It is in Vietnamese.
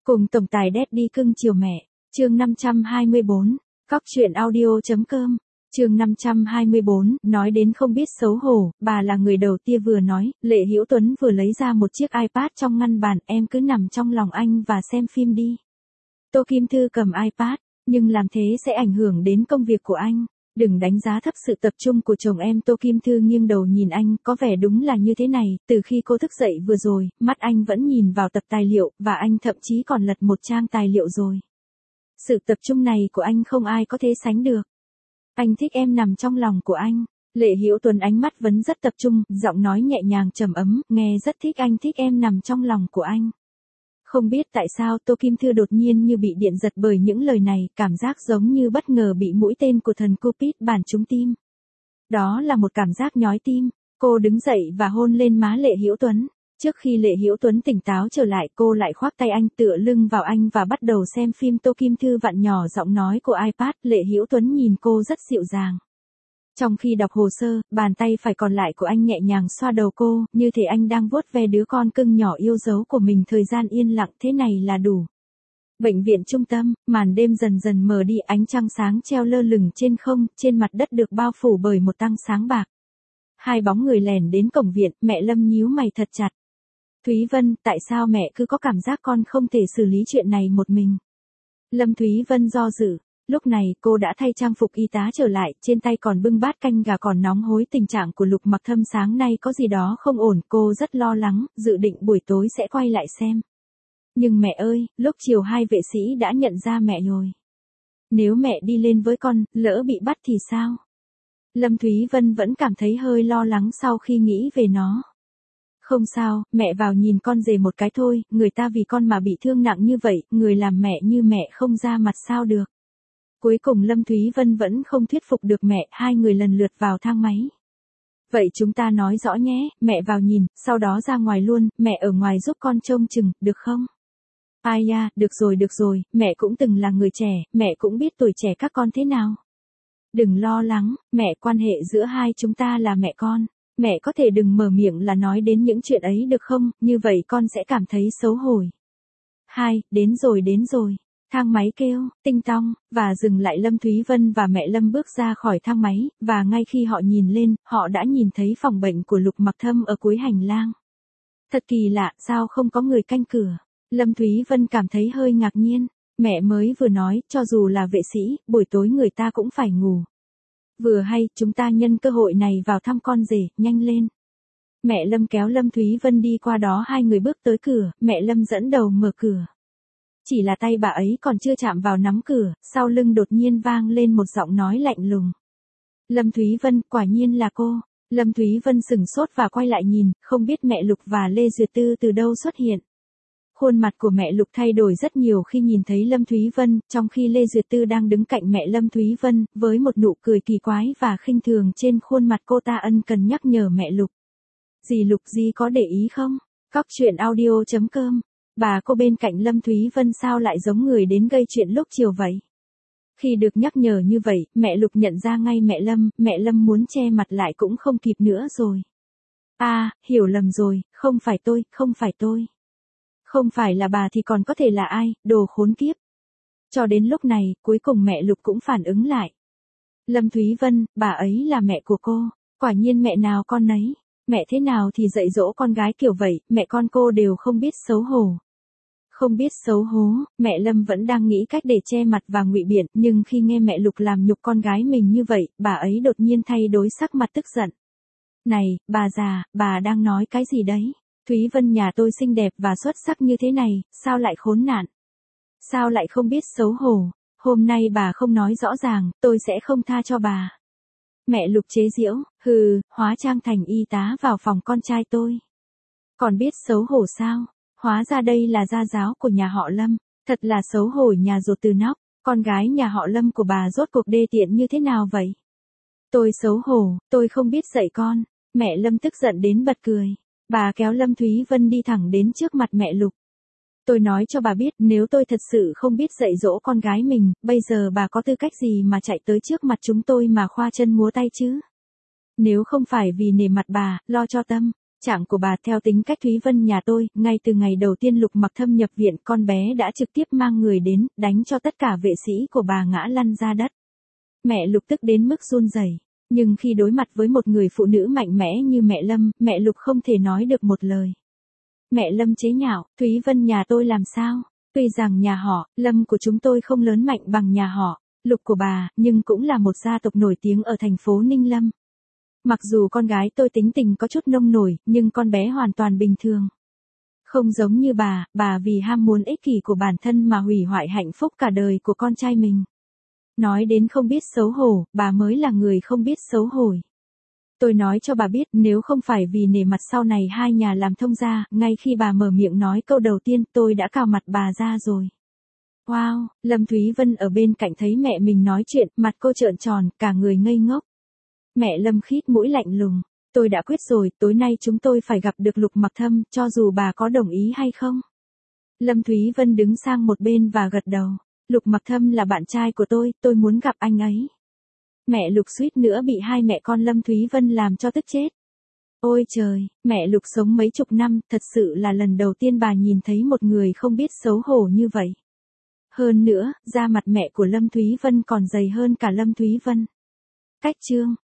Cùng tổng tài Daddy cưng chiều mẹ, chương 524, cóc truyện audio.com, chương 524, nói đến không biết xấu hổ, bà là người đầu tiên vừa nói, Lệ Hữu Tuấn vừa lấy ra một chiếc iPad trong ngăn bàn, em cứ nằm trong lòng anh và xem phim đi. Tô Kim Thư cầm iPad, nhưng làm thế sẽ ảnh hưởng đến công việc của anh. Đừng đánh giá thấp sự tập trung của chồng em. Tô Kim Thư nghiêng đầu nhìn anh, có vẻ đúng là như thế này, từ khi cô thức dậy vừa rồi, mắt anh vẫn nhìn vào tập tài liệu, và anh thậm chí còn lật một trang tài liệu rồi. Sự tập trung này của anh không ai có thể sánh được. Anh thích em nằm trong lòng của anh. Lệ Hữu Tuấn ánh mắt vẫn rất tập trung, giọng nói nhẹ nhàng trầm ấm, nghe rất thích anh thích em nằm trong lòng của anh. Không biết tại sao Tô Kim Thư đột nhiên như bị điện giật bởi những lời này, cảm giác giống như bất ngờ bị mũi tên của thần Cupid bắn trúng tim. Đó là một cảm giác nhói tim. Cô đứng dậy và hôn lên má Lệ Hữu Tuấn. Trước khi Lệ Hữu Tuấn tỉnh táo trở lại, cô lại khoác tay anh, tựa lưng vào anh và bắt đầu xem phim. Tô Kim Thư vặn nhỏ giọng nói của iPad, Lệ Hữu Tuấn nhìn cô rất dịu dàng. Trong khi đọc hồ sơ, bàn tay phải còn lại của anh nhẹ nhàng xoa đầu cô, như thể anh đang vuốt ve đứa con cưng nhỏ yêu dấu của mình. Thời gian yên lặng thế này là đủ. Bệnh viện trung tâm, màn đêm dần dần mờ đi, ánh trăng sáng treo lơ lửng trên không, trên mặt đất được bao phủ bởi một tang sáng bạc. Hai bóng người lẻn đến cổng viện, mẹ Lâm nhíu mày thật chặt. Thúy Vân, tại sao mẹ cứ có cảm giác con không thể xử lý chuyện này một mình? Lâm Thúy Vân do dự. Lúc này cô đã thay trang phục y tá trở lại, trên tay còn bưng bát canh gà còn nóng hối. Tình trạng của Lục Mặc Thâm sáng nay có gì đó không ổn, cô rất lo lắng, dự định buổi tối sẽ quay lại xem. Nhưng mẹ ơi, lúc chiều hai vệ sĩ đã nhận ra mẹ rồi. Nếu mẹ đi lên với con, lỡ bị bắt thì sao? Lâm Thúy Vân vẫn cảm thấy hơi lo lắng sau khi nghĩ về nó. Không sao, mẹ vào nhìn con rể một cái thôi, người ta vì con mà bị thương nặng như vậy, người làm mẹ như mẹ không ra mặt sao được. Cuối cùng Lâm Thúy Vân vẫn không thuyết phục được mẹ, hai người lần lượt vào thang máy. Vậy chúng ta nói rõ nhé, mẹ vào nhìn, sau đó ra ngoài luôn, mẹ ở ngoài giúp con trông chừng, được không? Ai da, được rồi, mẹ cũng từng là người trẻ, mẹ cũng biết tuổi trẻ các con thế nào. Đừng lo lắng, mẹ, quan hệ giữa hai chúng ta là mẹ con. Mẹ có thể đừng mở miệng là nói đến những chuyện ấy được không, như vậy con sẽ cảm thấy xấu hổ. Đến rồi. Thang máy kêu, tinh tong, và dừng lại. Lâm Thúy Vân và mẹ Lâm bước ra khỏi thang máy, và ngay khi họ nhìn lên, họ đã nhìn thấy phòng bệnh của Lục Mặc Thâm ở cuối hành lang. Thật kỳ lạ, sao không có người canh cửa? Lâm Thúy Vân cảm thấy hơi ngạc nhiên. Mẹ mới vừa nói, cho dù là vệ sĩ, buổi tối người ta cũng phải ngủ. Vừa hay, chúng ta nhân cơ hội này vào thăm con rể, nhanh lên. Mẹ Lâm kéo Lâm Thúy Vân đi qua đó, hai người bước tới cửa, mẹ Lâm dẫn đầu mở cửa. Chỉ là tay bà ấy còn chưa chạm vào nắm cửa, sau lưng đột nhiên vang lên một giọng nói lạnh lùng. Lâm Thúy Vân, quả nhiên là cô. Lâm Thúy Vân sửng sốt và quay lại nhìn, không biết mẹ Lục và Lê Duyệt Tư từ đâu xuất hiện. Khuôn mặt của mẹ Lục thay đổi rất nhiều khi nhìn thấy Lâm Thúy Vân, trong khi Lê Duyệt Tư đang đứng cạnh mẹ Lâm Thúy Vân, với một nụ cười kỳ quái và khinh thường trên khuôn mặt. Cô ta ân cần nhắc nhở mẹ Lục. Lục Di có để ý không? cóc truyện audio.com. Bà cô bên cạnh Lâm Thúy Vân sao lại giống người đến gây chuyện lúc chiều vậy? Khi được nhắc nhở như vậy, mẹ Lục nhận ra ngay mẹ Lâm muốn che mặt lại cũng không kịp nữa rồi. Hiểu lầm rồi, không phải tôi. Không phải là bà thì còn có thể là ai, đồ khốn kiếp. Cho đến lúc này, cuối cùng mẹ Lục cũng phản ứng lại. Lâm Thúy Vân, bà ấy là mẹ của cô, quả nhiên mẹ nào con nấy. Mẹ thế nào thì dạy dỗ con gái kiểu vậy, mẹ con cô đều không biết xấu hổ. Không biết xấu hổ, mẹ Lâm vẫn đang nghĩ cách để che mặt và ngụy biện, nhưng khi nghe mẹ Lục làm nhục con gái mình như vậy, bà ấy đột nhiên thay đổi sắc mặt tức giận. Này, bà già, bà đang nói cái gì đấy? Thúy Vân nhà tôi xinh đẹp và xuất sắc như thế này, sao lại khốn nạn? Sao lại không biết xấu hổ? Hôm nay bà không nói rõ ràng, tôi sẽ không tha cho bà. Mẹ Lục chế giễu, hóa trang thành y tá vào phòng con trai tôi. Còn biết xấu hổ sao? Hóa ra đây là gia giáo của nhà họ Lâm, thật là xấu hổ. Nhà ruột từ nóc, con gái nhà họ Lâm của bà rốt cuộc đê tiện như thế nào vậy? Tôi xấu hổ, tôi không biết dạy con. Mẹ Lâm tức giận đến bật cười. Bà kéo Lâm Thúy Vân đi thẳng đến trước mặt mẹ Lục. Tôi nói cho bà biết, nếu tôi thật sự không biết dạy dỗ con gái mình, bây giờ bà có tư cách gì mà chạy tới trước mặt chúng tôi mà khoa chân múa tay chứ? Nếu không phải vì nể mặt bà, lo cho Tâm, Trạng của bà theo tính cách Thúy Vân nhà tôi, ngay từ ngày đầu tiên Lục Mặc Thâm nhập viện, con bé đã trực tiếp mang người đến, đánh cho tất cả vệ sĩ của bà ngã lăn ra đất. Mẹ Lục tức đến mức run rẩy, nhưng khi đối mặt với một người phụ nữ mạnh mẽ như mẹ Lâm, mẹ Lục không thể nói được một lời. Mẹ Lâm chế nhạo, Thúy Vân nhà tôi làm sao? Tuy rằng nhà họ Lâm của chúng tôi không lớn mạnh bằng nhà họ Lục của bà, nhưng cũng là một gia tộc nổi tiếng ở thành phố Ninh Lâm. Mặc dù con gái tôi tính tình có chút nông nổi, nhưng con bé hoàn toàn bình thường. Không giống như bà vì ham muốn ích kỷ của bản thân mà hủy hoại hạnh phúc cả đời của con trai mình. Nói đến không biết xấu hổ, bà mới là người không biết xấu hổ. Tôi nói cho bà biết, nếu không phải vì nể mặt sau này hai nhà làm thông gia, ngay khi bà mở miệng nói câu đầu tiên, tôi đã cào mặt bà ra rồi. Wow, Lâm Thúy Vân ở bên cạnh thấy mẹ mình nói chuyện, mặt cô trợn tròn, cả người ngây ngốc. Mẹ Lâm khít mũi lạnh lùng. Tôi đã quyết rồi, tối nay chúng tôi phải gặp được Lục Mặc Thâm, cho dù bà có đồng ý hay không. Lâm Thúy Vân đứng sang một bên và gật đầu. Lục Mặc Thâm là bạn trai của tôi muốn gặp anh ấy. Mẹ Lục suýt nữa bị hai mẹ con Lâm Thúy Vân làm cho tức chết. Ôi trời, mẹ Lục sống mấy chục năm, thật sự là lần đầu tiên bà nhìn thấy một người không biết xấu hổ như vậy. Hơn nữa, da mặt mẹ của Lâm Thúy Vân còn dày hơn cả Lâm Thúy Vân. Cách chương